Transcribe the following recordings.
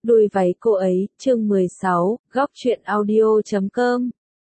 Đuôi váy cô ấy, chương 16, góc truyện audio.com.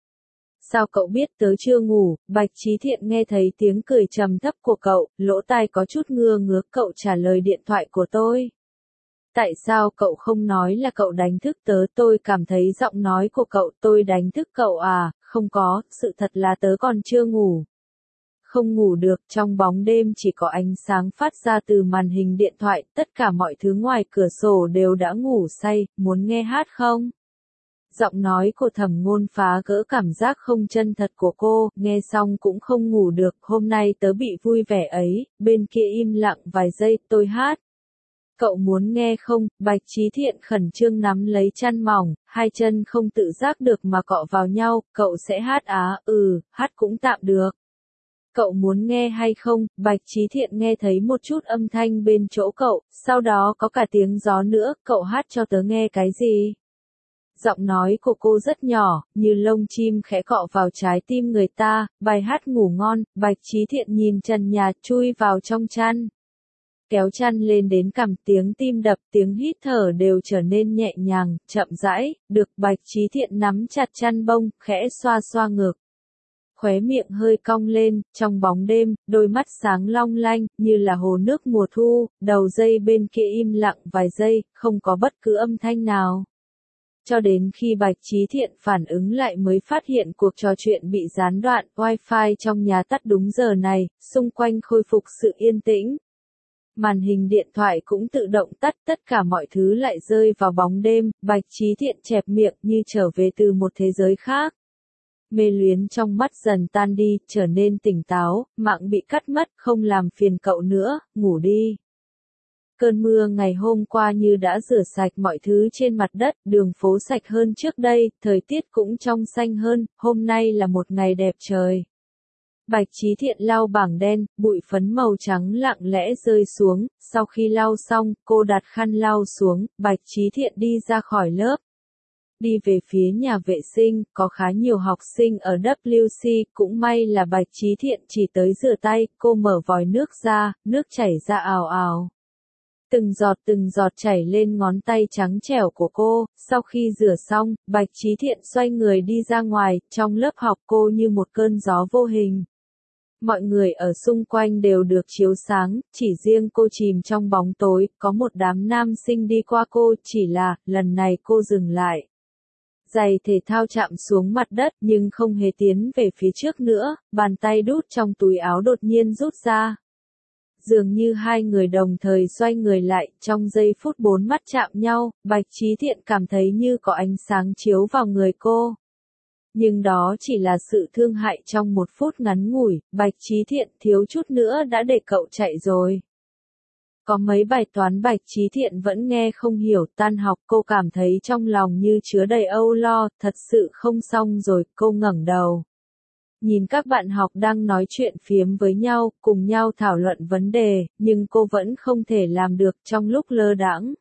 Sao cậu biết tớ chưa ngủ? Bạch Chí Thiện nghe thấy tiếng cười trầm thấp của cậu, lỗ tai có chút ngứa ngứa. Cậu trả lời điện thoại của tôi. Tại sao cậu không nói là cậu đánh thức tớ? Tôi cảm thấy giọng nói của cậu tôi đánh thức cậu à? Không có, sự thật là tớ còn chưa ngủ. Không ngủ được, trong bóng đêm chỉ có ánh sáng phát ra từ màn hình điện thoại, tất cả mọi thứ ngoài cửa sổ đều đã ngủ say, muốn nghe hát không? Giọng nói của Thẩm Ngôn phá vỡ cảm giác không chân thật của cô, nghe xong cũng không ngủ được, hôm nay tớ bị vui vẻ ấy, bên kia im lặng vài giây, tôi hát. Cậu muốn nghe không? Bạch Chí Thiện khẩn trương nắm lấy chăn mỏng, hai chân không tự giác được mà cọ vào nhau, cậu sẽ hát á? Hát cũng tạm được. Cậu muốn nghe hay không? Bạch Chí Thiện nghe thấy một chút âm thanh bên chỗ cậu, sau đó có cả tiếng gió nữa, cậu hát cho tớ nghe cái gì? Giọng nói của cô rất nhỏ, như lông chim khẽ cọ vào trái tim người ta, bài hát ngủ ngon. Bạch Chí Thiện nhìn trần nhà, chui vào trong chăn. Kéo chăn lên đến cằm, tiếng tim đập, tiếng hít thở đều trở nên nhẹ nhàng, chậm rãi, được. Bạch Chí Thiện nắm chặt chăn bông, khẽ xoa xoa ngực. Khóe miệng hơi cong lên, trong bóng đêm, đôi mắt sáng long lanh, như là hồ nước mùa thu, đầu dây bên kia im lặng vài giây, không có bất cứ âm thanh nào. Cho đến khi Bạch Chí Thiện phản ứng lại mới phát hiện cuộc trò chuyện bị gián đoạn, wifi trong nhà tắt đúng giờ này, xung quanh khôi phục sự yên tĩnh. Màn hình điện thoại cũng tự động tắt, tất cả mọi thứ lại rơi vào bóng đêm. Bạch Chí Thiện chẹp miệng như trở về từ một thế giới khác. Mê luyến trong mắt dần tan đi, trở nên tỉnh táo, mạng bị cắt mất, không làm phiền cậu nữa, ngủ đi. Cơn mưa ngày hôm qua như đã rửa sạch mọi thứ trên mặt đất, đường phố sạch hơn trước đây, thời tiết cũng trong xanh hơn, hôm nay là một ngày đẹp trời. Bạch Chí Thiện lau bảng đen, bụi phấn màu trắng lặng lẽ rơi xuống, sau khi lau xong, cô đặt khăn lau xuống, Bạch Chí Thiện đi ra khỏi lớp. Đi về phía nhà vệ sinh, có khá nhiều học sinh ở WC, cũng may là Bạch Chí Thiện chỉ tới rửa tay, cô mở vòi nước ra, nước chảy ra ào ào. Từng giọt chảy lên ngón tay trắng trẻo của cô, sau khi rửa xong, Bạch Chí Thiện xoay người đi ra ngoài, trong lớp học cô như một cơn gió vô hình. Mọi người ở xung quanh đều được chiếu sáng, chỉ riêng cô chìm trong bóng tối, có một đám nam sinh đi qua cô, chỉ là, lần này cô dừng lại. Giày thể thao chạm xuống mặt đất nhưng không hề tiến về phía trước nữa, bàn tay đút trong túi áo đột nhiên rút ra. Dường như hai người đồng thời xoay người lại, trong giây phút bốn mắt chạm nhau, Bạch Chí Thiện cảm thấy như có ánh sáng chiếu vào người cô. Nhưng đó chỉ là sự thương hại trong một phút ngắn ngủi, Bạch Chí Thiện thiếu chút nữa đã để cậu chạy rồi. Có mấy bài toán Bạch Chí Thiện vẫn nghe không hiểu, tan học cô cảm thấy trong lòng như chứa đầy âu lo, thật sự không xong rồi, cô ngẩng đầu. Nhìn các bạn học đang nói chuyện phiếm với nhau, cùng nhau thảo luận vấn đề, nhưng cô vẫn không thể làm được trong lúc lơ đãng.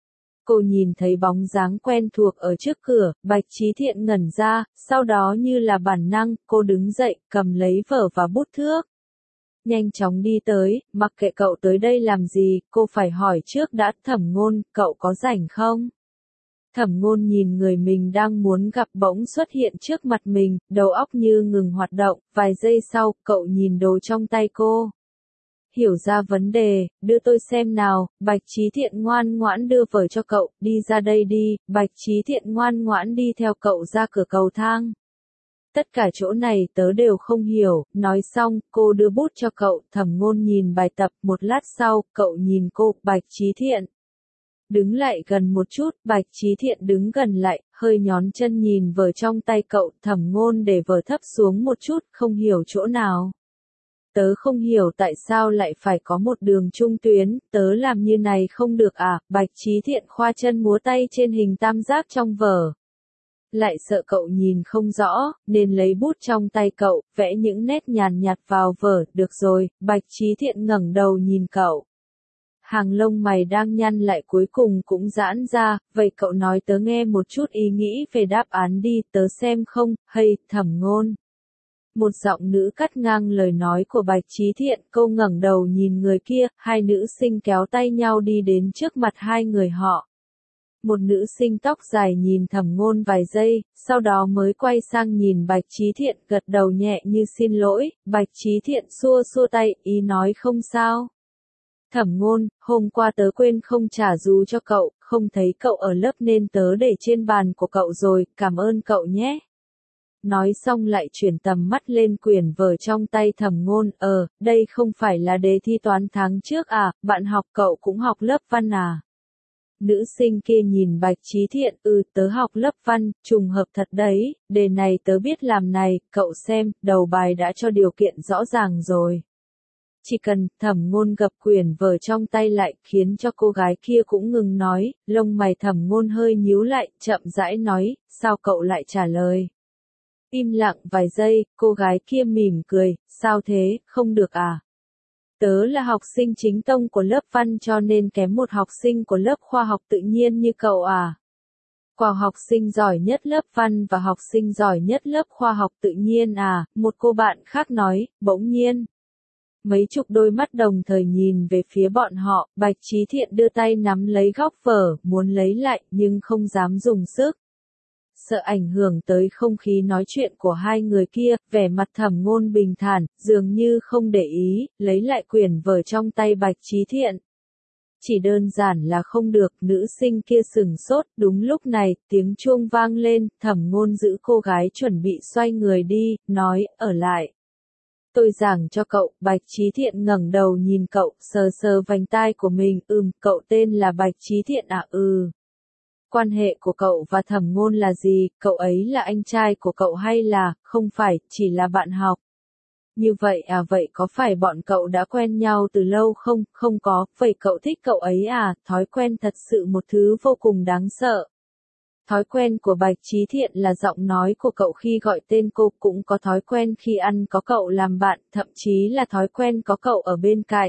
Cô nhìn thấy bóng dáng quen thuộc ở trước cửa, Bạch Chí Thiện ngẩn ra, sau đó như là bản năng, cô đứng dậy, cầm lấy vở và bút thước. Nhanh chóng đi tới, mặc kệ cậu tới đây làm gì, cô phải hỏi trước đã. Thẩm Ngôn, cậu có rảnh không? Thẩm Ngôn nhìn người mình đang muốn gặp bỗng xuất hiện trước mặt mình, đầu óc như ngừng hoạt động, vài giây sau, cậu nhìn đồ trong tay cô. Hiểu ra vấn đề, đưa tôi xem nào. Bạch Chí Thiện ngoan ngoãn đưa vở cho cậu, đi ra đây đi. Bạch Chí Thiện ngoan ngoãn đi theo cậu ra cửa cầu thang. Tất cả chỗ này tớ đều không hiểu, nói xong, cô đưa bút cho cậu, Thẩm Ngôn nhìn bài tập, một lát sau, cậu nhìn cô, Bạch Chí Thiện. Đứng lại gần một chút, Bạch Chí Thiện đứng gần lại, hơi nhón chân nhìn vở trong tay cậu, Thẩm Ngôn để vở thấp xuống một chút, không hiểu chỗ nào. Tớ không hiểu tại sao lại phải có một đường trung tuyến, tớ làm như này không được à? Bạch Chí Thiện khoa chân múa tay trên hình tam giác trong vở. Lại sợ cậu nhìn không rõ, nên lấy bút trong tay cậu, vẽ những nét nhàn nhạt vào vở. Được rồi, Bạch Chí Thiện ngẩng đầu nhìn cậu. Hàng lông mày đang nhăn lại cuối cùng cũng giãn ra, vậy cậu nói tớ nghe một chút ý nghĩ về đáp án đi, tớ xem không, hay, Thẩm Ngôn. Một giọng nữ cắt ngang lời nói của Bạch Chí Thiện, cô ngẩng đầu nhìn người kia, hai nữ sinh kéo tay nhau đi đến trước mặt hai người họ. Một nữ sinh tóc dài nhìn Thẩm Ngôn vài giây, sau đó mới quay sang nhìn Bạch Chí Thiện, gật đầu nhẹ như xin lỗi. Bạch Chí Thiện xua xua tay, ý nói không sao. Thẩm Ngôn, hôm qua tớ quên không trả dú cho cậu, không thấy cậu ở lớp nên tớ để trên bàn của cậu rồi, cảm ơn cậu nhé. Nói xong lại chuyển tầm mắt lên quyển vở trong tay Thẩm Ngôn, đây không phải là đề thi toán tháng trước à, bạn học cậu cũng học lớp văn à. Nữ sinh kia nhìn Bạch Chí Thiện, tớ học lớp văn, trùng hợp thật đấy, đề này tớ biết làm này, cậu xem, đầu bài đã cho điều kiện rõ ràng rồi. Chỉ cần, Thẩm Ngôn gập quyển vở trong tay lại, khiến cho cô gái kia cũng ngừng nói, lông mày Thẩm Ngôn hơi nhíu lại, chậm rãi nói, sao cậu lại trả lời. Im lặng vài giây, cô gái kia mỉm cười, sao thế, không được à? Tớ là học sinh chính tông của lớp văn cho nên kém một học sinh của lớp khoa học tự nhiên như cậu à? Quả học sinh giỏi nhất lớp văn và học sinh giỏi nhất lớp khoa học tự nhiên à? Một cô bạn khác nói, bỗng nhiên. Mấy chục đôi mắt đồng thời nhìn về phía bọn họ, Bạch Chí Thiện đưa tay nắm lấy góc vở, muốn lấy lại, nhưng không dám dùng sức. Sợ ảnh hưởng tới không khí nói chuyện của hai người kia, vẻ mặt Thẩm Ngôn bình thản, dường như không để ý, lấy lại quyển vở trong tay Bạch Chí Thiện. Chỉ đơn giản là không được, nữ sinh kia sừng sốt, đúng lúc này, tiếng chuông vang lên, Thẩm Ngôn giữ cô gái chuẩn bị xoay người đi, nói, ở lại. Tôi giảng cho cậu, Bạch Chí Thiện ngẩng đầu nhìn cậu, sờ sờ vành tai của mình, cậu tên là Bạch Chí Thiện à, Quan hệ của cậu và Thẩm Ngôn là gì, cậu ấy là anh trai của cậu hay là, không phải, chỉ là bạn học. Như vậy à, vậy có phải bọn cậu đã quen nhau từ lâu không, không có, vậy cậu thích cậu ấy à, thói quen thật sự một thứ vô cùng đáng sợ. Thói quen của Bạch Chí Thiện là giọng nói của cậu khi gọi tên cô, cũng có thói quen khi ăn có cậu làm bạn, thậm chí là thói quen có cậu ở bên cạnh.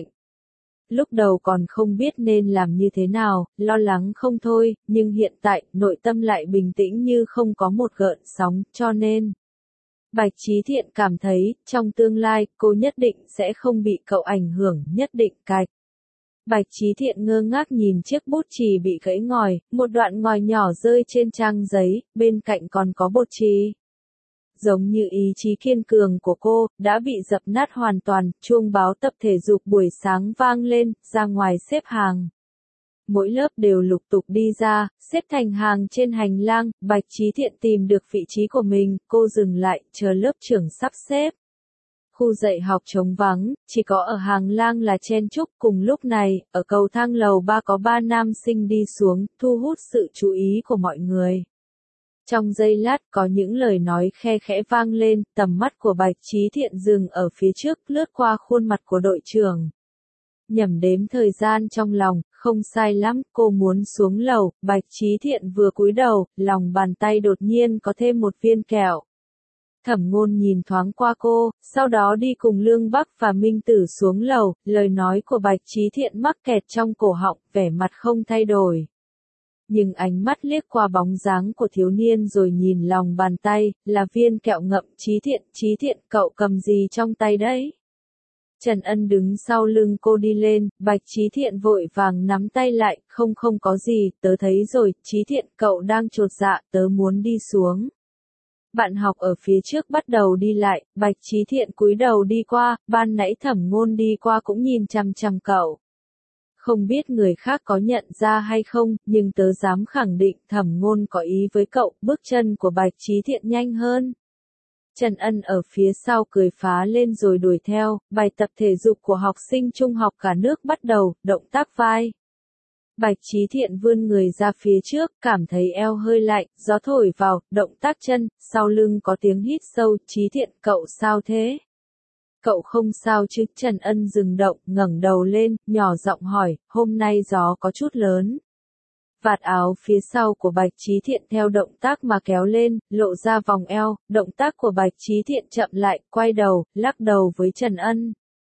Lúc đầu còn không biết nên làm như thế nào, lo lắng không thôi, nhưng hiện tại, nội tâm lại bình tĩnh như không có một gợn sóng, cho nên. Bạch Chí Thiện cảm thấy, trong tương lai, cô nhất định sẽ không bị cậu ảnh hưởng, nhất định cạch. Bạch Chí Thiện ngơ ngác nhìn chiếc bút chì bị gãy ngòi, một đoạn ngòi nhỏ rơi trên trang giấy, bên cạnh còn có bột chì. Giống như ý chí kiên cường của cô, đã bị dập nát hoàn toàn, chuông báo tập thể dục buổi sáng vang lên, ra ngoài xếp hàng. Mỗi lớp đều lục tục đi ra, xếp thành hàng trên hành lang, Bạch Chí Thiện tìm được vị trí của mình, cô dừng lại, chờ lớp trưởng sắp xếp. Khu dạy học trống vắng, chỉ có ở hàng lang là chen chúc, cùng lúc này, ở cầu thang lầu 3 có 3 nam sinh đi xuống, thu hút sự chú ý của mọi người. Trong giây lát có những lời nói khe khẽ vang lên, tầm mắt của Bạch Chí Thiện dừng ở phía trước, lướt qua khuôn mặt của đội trưởng. Nhẩm đếm thời gian trong lòng, không sai lắm, cô muốn xuống lầu, Bạch Chí Thiện vừa cúi đầu, lòng bàn tay đột nhiên có thêm một viên kẹo. Thẩm Ngôn nhìn thoáng qua cô, sau đó đi cùng Lương Bắc và Minh Tử xuống lầu, lời nói của Bạch Chí Thiện mắc kẹt trong cổ họng, vẻ mặt không thay đổi. Nhưng ánh mắt liếc qua bóng dáng của thiếu niên rồi nhìn lòng bàn tay, là viên kẹo ngậm. Chí Thiện, cậu cầm gì trong tay đấy? Trần Ân đứng sau lưng cô đi lên, Bạch Chí Thiện vội vàng nắm tay lại, không có gì, tớ thấy rồi, Chí Thiện, cậu đang chột dạ, tớ muốn đi xuống. Bạn học ở phía trước bắt đầu đi lại, Bạch Chí Thiện cúi đầu đi qua, ban nãy Thẩm Ngôn đi qua cũng nhìn chằm chằm cậu. Không biết người khác có nhận ra hay không, nhưng tớ dám khẳng định Thẩm Ngôn có ý với cậu, bước chân của Bạch Chí Thiện nhanh hơn. Trần Ân ở phía sau cười phá lên rồi đuổi theo, bài tập thể dục của học sinh trung học cả nước bắt đầu, động tác vai. Bạch Chí Thiện vươn người ra phía trước, cảm thấy eo hơi lạnh, gió thổi vào, động tác chân, sau lưng có tiếng hít sâu, Chí Thiện, cậu sao thế? Cậu không sao chứ? Trần Ân dừng động, ngẩng đầu lên, nhỏ giọng hỏi, hôm nay gió có chút lớn. Vạt áo phía sau của Bạch Chí Thiện theo động tác mà kéo lên, lộ ra vòng eo, động tác của Bạch Chí Thiện chậm lại, quay đầu, lắc đầu với Trần Ân.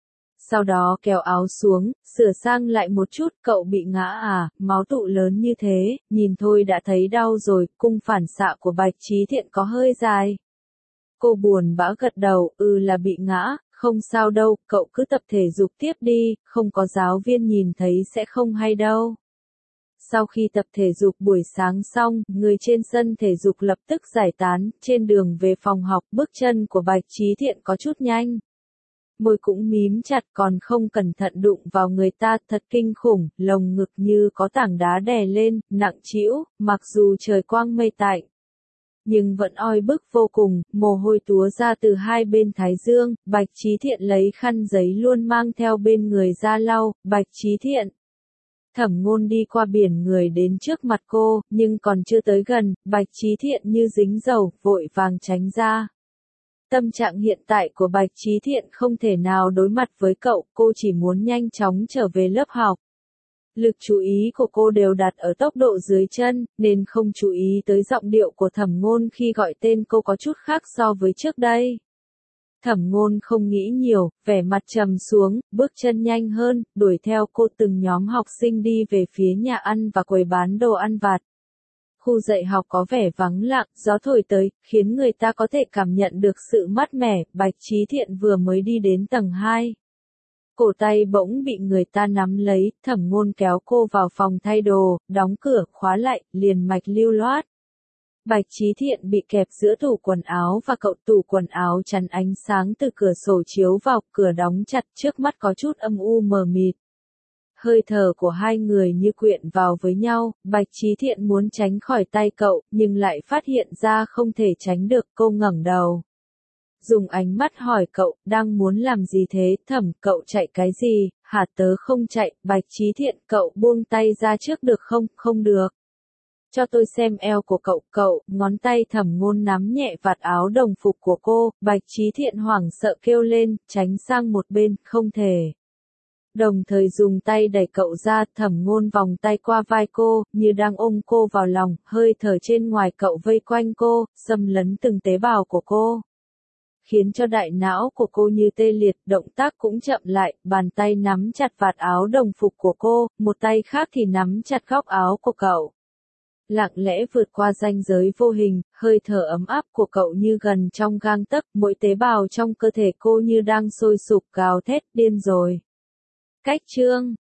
Sau đó kéo áo xuống, sửa sang lại một chút, cậu bị ngã à, máu tụ lớn như thế, nhìn thôi đã thấy đau rồi, cung phản xạ của Bạch Chí Thiện có hơi dài. Cô buồn bã gật đầu, là bị ngã, không sao đâu, cậu cứ tập thể dục tiếp đi, không có giáo viên nhìn thấy sẽ không hay đâu. Sau khi tập thể dục buổi sáng xong, người trên sân thể dục lập tức giải tán, trên đường về phòng học, bước chân của Bạch Chí Thiện có chút nhanh. Môi cũng mím chặt còn không cẩn thận đụng vào người ta, thật kinh khủng, lồng ngực như có tảng đá đè lên, nặng trĩu, mặc dù trời quang mây tạnh. Nhưng vẫn oi bức vô cùng, mồ hôi túa ra từ hai bên thái dương, Bạch Chí Thiện lấy khăn giấy luôn mang theo bên người ra lau, Bạch Chí Thiện. Thẩm Ngôn đi qua biển người đến trước mặt cô, nhưng còn chưa tới gần, Bạch Chí Thiện như dính dầu, vội vàng tránh ra. Tâm trạng hiện tại của Bạch Chí Thiện không thể nào đối mặt với cậu, cô chỉ muốn nhanh chóng trở về lớp học. Lực chú ý của cô đều đặt ở tốc độ dưới chân, nên không chú ý tới giọng điệu của Thẩm Ngôn khi gọi tên cô có chút khác so với trước đây. Thẩm Ngôn không nghĩ nhiều, vẻ mặt trầm xuống, bước chân nhanh hơn, đuổi theo cô từng nhóm học sinh đi về phía nhà ăn và quầy bán đồ ăn vặt. Khu dạy học có vẻ vắng lặng, gió thổi tới, khiến người ta có thể cảm nhận được sự mát mẻ, Bạch Chí Thiện vừa mới đi đến tầng 2. Cổ tay bỗng bị người ta nắm lấy, Thẩm Ngôn kéo cô vào phòng thay đồ, đóng cửa, khóa lại, liền mạch lưu loát. Bạch Chí Thiện bị kẹp giữa tủ quần áo và cậu, tủ quần áo chắn ánh sáng từ cửa sổ chiếu vào, cửa đóng chặt, trước mắt có chút âm u mờ mịt. Hơi thở của hai người như quyện vào với nhau, Bạch Chí Thiện muốn tránh khỏi tay cậu, nhưng lại phát hiện ra không thể tránh được, cô ngẩng đầu. Dùng ánh mắt hỏi cậu, đang muốn làm gì thế, Thẩm, cậu chạy cái gì, hả, tớ không chạy, Bạch Chí Thiện, cậu buông tay ra trước được không, không được. Cho tôi xem eo của cậu, ngón tay Thẩm Ngôn nắm nhẹ vạt áo đồng phục của cô, Bạch Chí Thiện hoảng sợ kêu lên, tránh sang một bên, không thể. Đồng thời dùng tay đẩy cậu ra, Thẩm Ngôn vòng tay qua vai cô, như đang ôm cô vào lòng, hơi thở trên ngoài cậu vây quanh cô, xâm lấn từng tế bào của cô. Khiến cho đại não của cô như tê liệt, động tác cũng chậm lại, bàn tay nắm chặt vạt áo đồng phục của cô, một tay khác thì nắm chặt góc áo của cậu. Lặng lẽ vượt qua ranh giới vô hình, hơi thở ấm áp của cậu như gần trong gang tấc, mỗi tế bào trong cơ thể cô như đang sôi sục gào thét điên rồi. Cách chương